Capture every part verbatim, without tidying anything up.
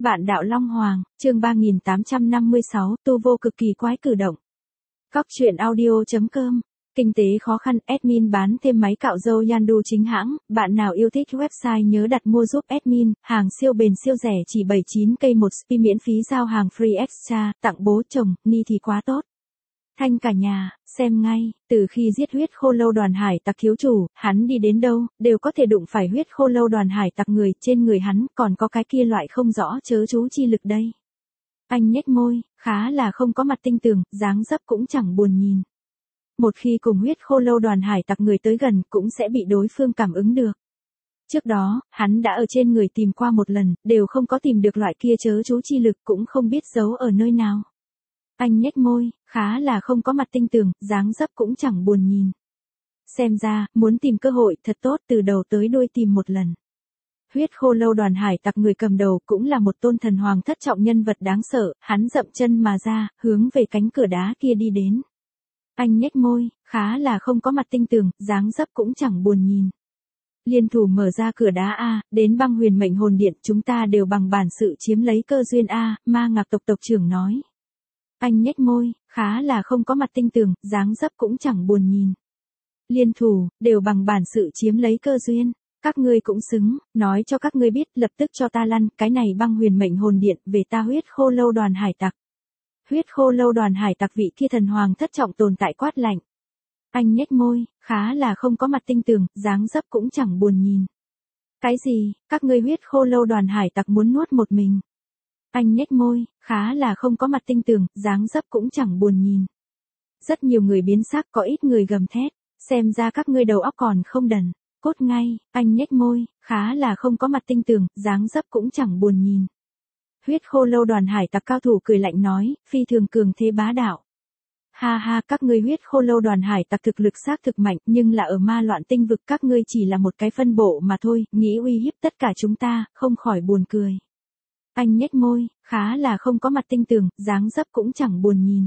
Vạn đạo Long Hoàng, chương ba nghìn tám trăm năm mươi sáu, tu vô cực kỳ quái cử động. Cóc truyện audio chấm com. Kinh tế khó khăn, admin bán thêm máy cạo râu Yandu chính hãng, bạn nào yêu thích website nhớ đặt mua giúp admin, hàng siêu bền siêu rẻ chỉ bảy mươi chín k một spi miễn phí giao hàng free extra, tặng bố chồng, ni thì quá tốt. Thanh cả nhà, xem ngay, từ khi giết huyết khô lâu đoàn hải tặc thiếu chủ, hắn đi đến đâu, đều có thể đụng phải huyết khô lâu đoàn hải tặc người, trên người hắn còn có cái kia loại không rõ chớ chú chi lực đây. Anh nhếch môi, khá là không có mặt tinh tường, dáng dấp cũng chẳng buồn nhìn. Một khi cùng huyết khô lâu đoàn hải tặc người tới gần cũng sẽ bị đối phương cảm ứng được. Trước đó, hắn đã ở trên người tìm qua một lần, đều không có tìm được loại kia chớ chú chi lực cũng không biết giấu ở nơi nào. Anh nhếch môi, khá là không có mặt tinh tường, dáng dấp cũng chẳng buồn nhìn. Xem ra, muốn tìm cơ hội thật tốt từ đầu tới đuôi tìm một lần. Huyết khô lâu đoàn hải tặc người cầm đầu cũng là một tôn thần hoàng thất trọng nhân vật đáng sợ, hắn dậm chân mà ra, hướng về cánh cửa đá kia đi đến. Anh nhếch môi, khá là không có mặt tinh tường, dáng dấp cũng chẳng buồn nhìn. Liên thủ mở ra cửa đá A, đến băng huyền mệnh hồn điện chúng ta đều bằng bản sự chiếm lấy cơ duyên A, ma ngạc tộc tộc trưởng nói. Anh nhếch môi, khá là không có mặt tinh tường, dáng dấp cũng chẳng buồn nhìn. Liên thủ, đều bằng bản sự chiếm lấy cơ duyên. Các ngươi cũng xứng, nói cho các ngươi biết lập tức cho ta lăn, cái này băng huyền mệnh hồn điện về ta huyết khô lâu đoàn hải tặc. Huyết khô lâu đoàn hải tặc vị kia thần hoàng thất trọng tồn tại quát lạnh. Anh nhếch môi, khá là không có mặt tinh tường, dáng dấp cũng chẳng buồn nhìn. Cái gì, các ngươi huyết khô lâu đoàn hải tặc muốn nuốt một mình. Anh nhếch môi, khá là không có mặt tinh tường, dáng dấp cũng chẳng buồn nhìn. Rất nhiều người biến sắc, có ít người gầm thét, xem ra các ngươi đầu óc còn không đần. Cốt ngay, anh nhếch môi, khá là không có mặt tinh tường, dáng dấp cũng chẳng buồn nhìn. Huyết khô lâu đoàn hải tặc cao thủ cười lạnh nói, phi thường cường thế bá đạo. Ha ha, các ngươi huyết khô lâu đoàn hải tặc thực lực xác thực mạnh, nhưng là ở ma loạn tinh vực các ngươi chỉ là một cái phân bộ mà thôi, nghĩ uy hiếp tất cả chúng ta, không khỏi buồn cười. Anh nhếch môi, khá là không có mặt tinh tường, dáng dấp cũng chẳng buồn nhìn.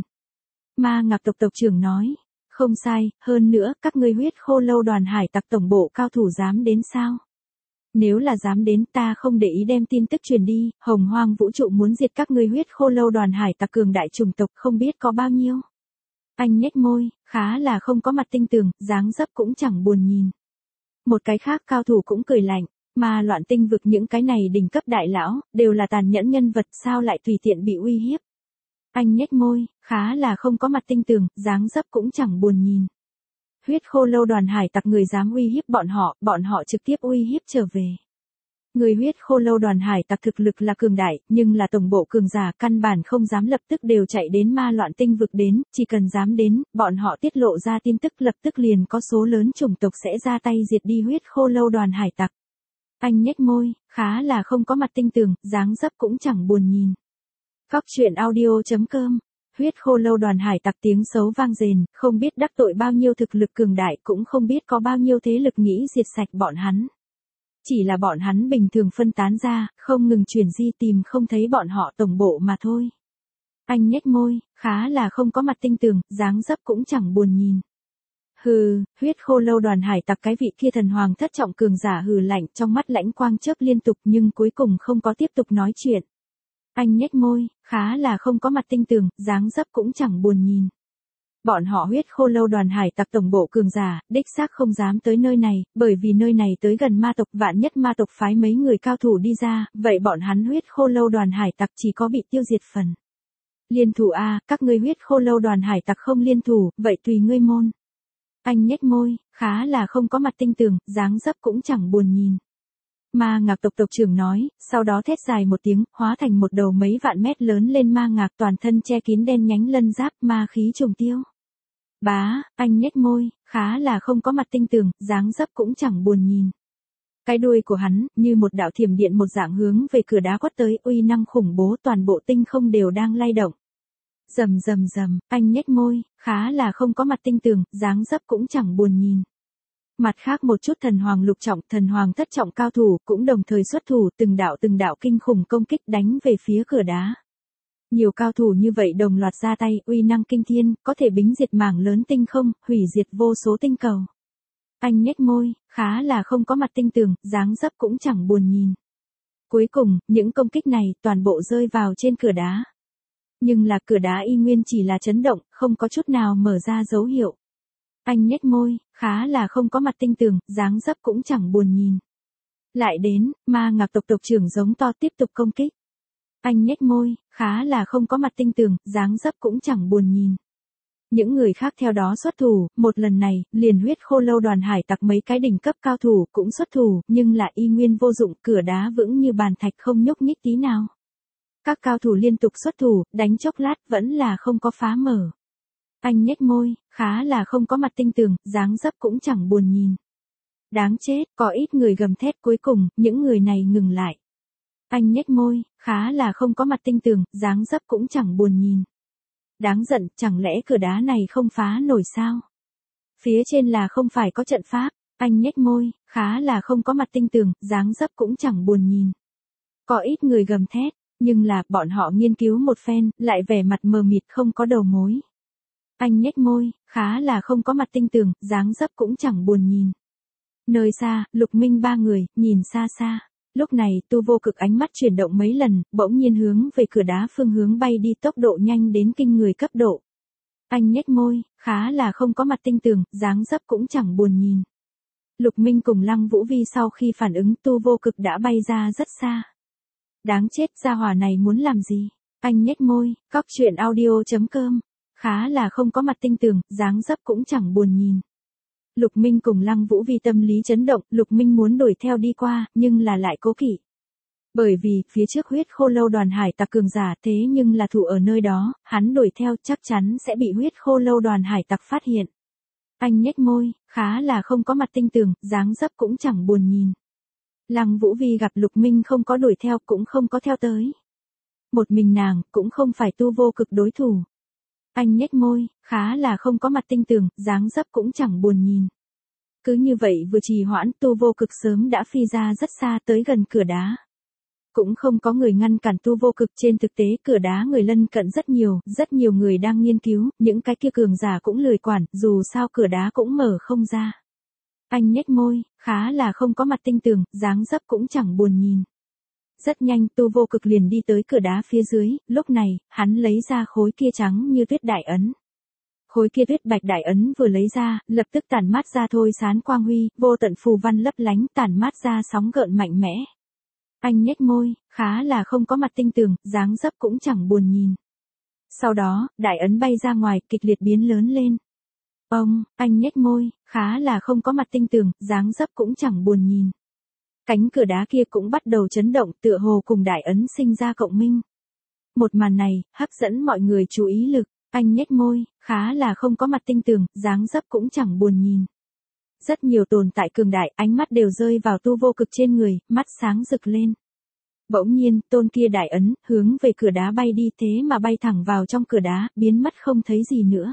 Ma ngạc tộc tộc trưởng nói. Không sai, hơn nữa, các ngươi huyết khô lâu đoàn hải tặc tổng bộ cao thủ dám đến sao? Nếu là dám đến ta không để ý đem tin tức truyền đi, hồng hoang vũ trụ muốn diệt các ngươi huyết khô lâu đoàn hải tặc cường đại chủng tộc không biết có bao nhiêu. Anh nhếch môi, khá là không có mặt tinh tường, dáng dấp cũng chẳng buồn nhìn. Một cái khác cao thủ cũng cười lạnh, mà loạn tinh vực những cái này đỉnh cấp đại lão, đều là tàn nhẫn nhân vật sao lại tùy tiện bị uy hiếp. Anh nhếch môi, khá là không có mặt tinh tường, dáng dấp cũng chẳng buồn nhìn. Huyết khô lâu đoàn hải tặc người dám uy hiếp bọn họ, bọn họ trực tiếp uy hiếp trở về. Người huyết khô lâu đoàn hải tặc thực lực là cường đại, nhưng là tổng bộ cường giả căn bản không dám lập tức đều chạy đến ma loạn tinh vực đến, chỉ cần dám đến, bọn họ tiết lộ ra tin tức lập tức liền có số lớn chủng tộc sẽ ra tay diệt đi huyết khô lâu đoàn hải tặc. Anh nhếch môi, khá là không có mặt tinh tường, dáng dấp cũng chẳng buồn nhìn. Cóc truyện audio chấm com. Huyết khô lâu đoàn hải tặc tiếng xấu vang rền, không biết đắc tội bao nhiêu thực lực cường đại cũng không biết có bao nhiêu thế lực nghĩ diệt sạch bọn hắn. Chỉ là bọn hắn bình thường phân tán ra, không ngừng chuyển di tìm không thấy bọn họ tổng bộ mà thôi. Anh nhếch môi, khá là không có mặt tinh tường, dáng dấp cũng chẳng buồn nhìn. Hừ, huyết khô lâu đoàn hải tặc cái vị kia thần hoàng thất trọng cường giả hừ lạnh trong mắt lãnh quang chớp liên tục nhưng cuối cùng không có tiếp tục nói chuyện. Anh nhếch môi, khá là không có mặt tinh tường, dáng dấp cũng chẳng buồn nhìn. Bọn họ huyết khô lâu đoàn hải tặc tổng bộ cường giả, đích xác không dám tới nơi này, bởi vì nơi này tới gần ma tộc vạn nhất ma tộc phái mấy người cao thủ đi ra, vậy bọn hắn huyết khô lâu đoàn hải tặc chỉ có bị tiêu diệt phần. Liên thủ A, các ngươi huyết khô lâu đoàn hải tặc không liên thủ, vậy tùy ngươi môn. Anh nhếch môi, khá là không có mặt tinh tường, dáng dấp cũng chẳng buồn nhìn. Ma ngạc tộc tộc trưởng nói, sau đó thét dài một tiếng, hóa thành một đầu mấy vạn mét lớn lên ma ngạc toàn thân che kín đen nhánh lân giáp, ma khí trùng tiêu. Bá, anh nhếch môi, khá là không có mặt tinh tường, dáng dấp cũng chẳng buồn nhìn. Cái đuôi của hắn, như một đạo thiểm điện một dạng hướng về cửa đá quất tới, uy năng khủng bố toàn bộ tinh không đều đang lay động. Rầm rầm rầm, anh nhếch môi, khá là không có mặt tinh tường, dáng dấp cũng chẳng buồn nhìn. Mặt khác một chút thần hoàng lục trọng, thần hoàng thất trọng cao thủ cũng đồng thời xuất thủ, từng đạo từng đạo kinh khủng công kích đánh về phía cửa đá. Nhiều cao thủ như vậy đồng loạt ra tay, uy năng kinh thiên, có thể bính diệt mảng lớn tinh không, hủy diệt vô số tinh cầu. Anh nhếch môi, khá là không có mặt tinh tường, dáng dấp cũng chẳng buồn nhìn. Cuối cùng, những công kích này toàn bộ rơi vào trên cửa đá. Nhưng là cửa đá y nguyên chỉ là chấn động, không có chút nào mở ra dấu hiệu. Anh nhếch môi, khá là không có mặt tinh tường, dáng dấp cũng chẳng buồn nhìn. Lại đến, ma ngạc tộc tộc trưởng giống to tiếp tục công kích. Anh nhếch môi, khá là không có mặt tinh tường, dáng dấp cũng chẳng buồn nhìn. Những người khác theo đó xuất thủ, một lần này, liền huyết khô lâu đoàn hải tặc mấy cái đỉnh cấp cao thủ cũng xuất thủ, nhưng là y nguyên vô dụng, cửa đá vững như bàn thạch không nhúc nhích tí nào. Các cao thủ liên tục xuất thủ, đánh chốc lát vẫn là không có phá mở. Anh nhếch môi, khá là không có mặt tinh tường, dáng dấp cũng chẳng buồn nhìn. Đáng chết, có ít người gầm thét cuối cùng, những người này ngừng lại. Anh nhếch môi, khá là không có mặt tinh tường, dáng dấp cũng chẳng buồn nhìn. Đáng giận, chẳng lẽ cửa đá này không phá nổi sao? Phía trên là không phải có trận pháp, anh nhếch môi, khá là không có mặt tinh tường, dáng dấp cũng chẳng buồn nhìn. Có ít người gầm thét, nhưng là bọn họ nghiên cứu một phen, lại vẻ mặt mờ mịt không có đầu mối. Anh nhếch môi, khá là không có mặt tinh tường, dáng dấp cũng chẳng buồn nhìn. Nơi xa, Lục Minh ba người, nhìn xa xa. Lúc này, tu vô cực ánh mắt chuyển động mấy lần, bỗng nhiên hướng về cửa đá phương hướng bay đi tốc độ nhanh đến kinh người cấp độ. Anh nhếch môi, khá là không có mặt tinh tường, dáng dấp cũng chẳng buồn nhìn. Lục Minh cùng Lăng Vũ Vi sau khi phản ứng tu vô cực đã bay ra rất xa. Đáng chết, gia hỏa này muốn làm gì? Anh nhếch môi, cóc truyện audio chấm com. Khá là không có mặt tinh tường, dáng dấp cũng chẳng buồn nhìn. Lục Minh cùng Lăng Vũ Vi tâm lý chấn động, Lục Minh muốn đuổi theo đi qua, nhưng là lại cố kỵ. Bởi vì, phía trước huyết khô lâu đoàn hải tặc cường giả thế nhưng là thủ ở nơi đó, hắn đuổi theo chắc chắn sẽ bị huyết khô lâu đoàn hải tặc phát hiện. Anh nhếch môi, khá là không có mặt tinh tường, dáng dấp cũng chẳng buồn nhìn. Lăng Vũ Vi gặp Lục Minh không có đuổi theo cũng không có theo tới. Một mình nàng, cũng không phải tu vô cực đối thủ. Anh nhếch môi, khá là không có mặt tinh tường, dáng dấp cũng chẳng buồn nhìn. Cứ như vậy vừa trì hoãn tu vô cực sớm đã phi ra rất xa tới gần cửa đá. Cũng không có người ngăn cản tu vô cực, trên thực tế cửa đá người lân cận rất nhiều, rất nhiều người đang nghiên cứu, những cái kia cường giả cũng lười quản, dù sao cửa đá cũng mở không ra. Anh nhếch môi, khá là không có mặt tinh tường, dáng dấp cũng chẳng buồn nhìn. Rất nhanh tu vô cực liền đi tới cửa đá phía dưới, lúc này, hắn lấy ra khối kia trắng như tuyết đại ấn. Khối kia tuyết bạch đại ấn vừa lấy ra, lập tức tản mát ra thôi sán quang huy, vô tận phù văn lấp lánh, tản mát ra sóng gợn mạnh mẽ. Anh nhếch môi, khá là không có mặt tinh tường, dáng dấp cũng chẳng buồn nhìn. Sau đó, đại ấn bay ra ngoài, kịch liệt biến lớn lên. Ông, anh nhếch môi, khá là không có mặt tinh tường, dáng dấp cũng chẳng buồn nhìn. Cánh cửa đá kia cũng bắt đầu chấn động, tựa hồ cùng đại ấn sinh ra cộng minh. Một màn này, hấp dẫn mọi người chú ý lực, anh nhếch môi, khá là không có mặt tinh tường, dáng dấp cũng chẳng buồn nhìn. Rất nhiều tồn tại cường đại, ánh mắt đều rơi vào tu vô cực trên người, mắt sáng rực lên. Bỗng nhiên, tôn kia đại ấn, hướng về cửa đá bay đi thế mà bay thẳng vào trong cửa đá, biến mất không thấy gì nữa.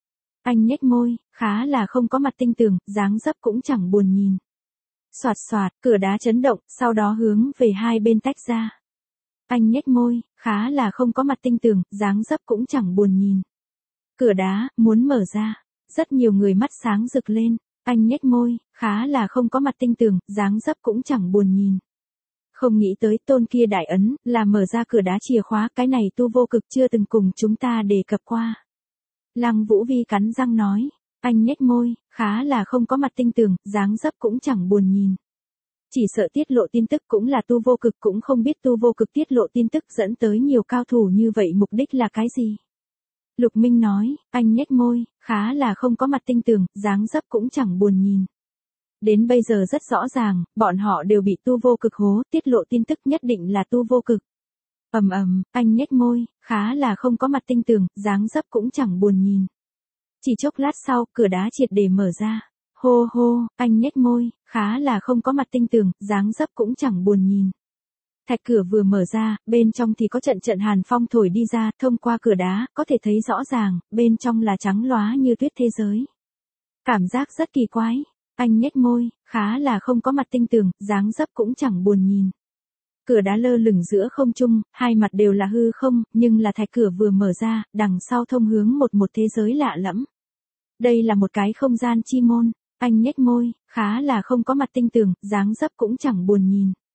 Anh nhếch môi, khá là không có mặt tinh tường, dáng dấp cũng chẳng buồn nhìn. Soạt soạt, cửa đá chấn động, sau đó hướng về hai bên tách ra. Anh nhếch môi, khá là không có mặt tinh tường, dáng dấp cũng chẳng buồn nhìn. Cửa đá, muốn mở ra. Rất nhiều người mắt sáng rực lên. Anh nhếch môi, khá là không có mặt tinh tường, dáng dấp cũng chẳng buồn nhìn. Không nghĩ tới tôn kia đại ấn, là mở ra cửa đá chìa khóa, cái này tu vô cực chưa từng cùng chúng ta đề cập qua. Lăng Vũ Vi cắn răng nói. Anh nhếch môi, khá là không có mặt tinh tường, dáng dấp cũng chẳng buồn nhìn. Chỉ sợ tiết lộ tin tức cũng là tu vô cực, cũng không biết tu vô cực tiết lộ tin tức dẫn tới nhiều cao thủ như vậy mục đích là cái gì. Lục Minh nói, anh nhếch môi, khá là không có mặt tinh tường, dáng dấp cũng chẳng buồn nhìn. Đến bây giờ rất rõ ràng, bọn họ đều bị tu vô cực hố, tiết lộ tin tức nhất định là tu vô cực. Ầm ầm, anh nhếch môi, khá là không có mặt tinh tường, dáng dấp cũng chẳng buồn nhìn. Chỉ chốc lát sau, cửa đá triệt để mở ra. Hô hô, anh nhếch môi, khá là không có mặt tinh tường, dáng dấp cũng chẳng buồn nhìn. Thạch cửa vừa mở ra, bên trong thì có trận trận hàn phong thổi đi ra, thông qua cửa đá, có thể thấy rõ ràng, bên trong là trắng lóa như tuyết thế giới. Cảm giác rất kỳ quái. Anh nhếch môi, khá là không có mặt tinh tường, dáng dấp cũng chẳng buồn nhìn. Cửa đá lơ lửng giữa không trung, hai mặt đều là hư không, nhưng là thạch cửa vừa mở ra, đằng sau thông hướng một một thế giới lạ lẫm. Đây là một cái không gian chi môn. Anh nhếch môi, khá là không có mặt tinh tường, dáng dấp cũng chẳng buồn nhìn.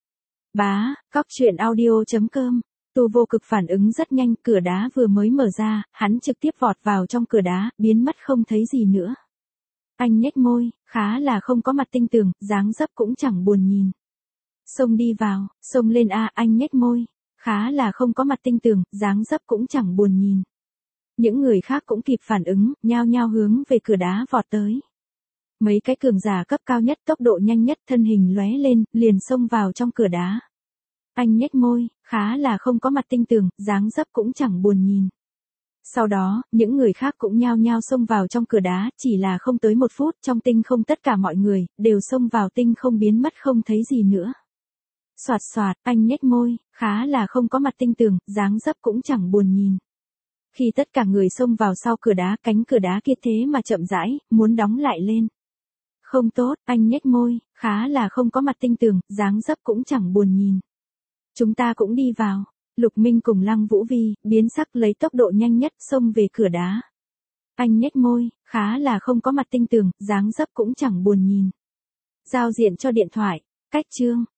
Bá, cóc truyện audio chấm com. Tu Vô Cực phản ứng rất nhanh, cửa đá vừa mới mở ra, hắn trực tiếp vọt vào trong cửa đá, biến mất không thấy gì nữa. Anh nhếch môi, khá là không có mặt tinh tường, dáng dấp cũng chẳng buồn nhìn. Xông đi vào, xông lên a, anh nhếch môi, khá là không có mặt tinh tường, dáng dấp cũng chẳng buồn nhìn. Những người khác cũng kịp phản ứng, nhao nhao hướng về cửa đá vọt tới. Mấy cái cường giả cấp cao nhất, tốc độ nhanh nhất, thân hình lóe lên, liền xông vào trong cửa đá. Anh nhếch môi, khá là không có mặt tinh tường, dáng dấp cũng chẳng buồn nhìn. Sau đó, những người khác cũng nhao nhao xông vào trong cửa đá, chỉ là không tới một phút, trong tinh không tất cả mọi người, đều xông vào tinh không biến mất không thấy gì nữa. Soạt soạt, anh nhếch môi, khá là không có mặt tinh tường, dáng dấp cũng chẳng buồn nhìn. Khi tất cả người xông vào sau cửa đá, cánh cửa đá kia thế mà chậm rãi, muốn đóng lại lên. Không tốt, anh nhếch môi, khá là không có mặt tinh tường, dáng dấp cũng chẳng buồn nhìn. Chúng ta cũng đi vào. Lục Minh cùng Lăng Vũ Vi, biến sắc lấy tốc độ nhanh nhất xông về cửa đá. Anh nhếch môi, khá là không có mặt tinh tường, dáng dấp cũng chẳng buồn nhìn. Giao diện cho điện thoại, cách chương.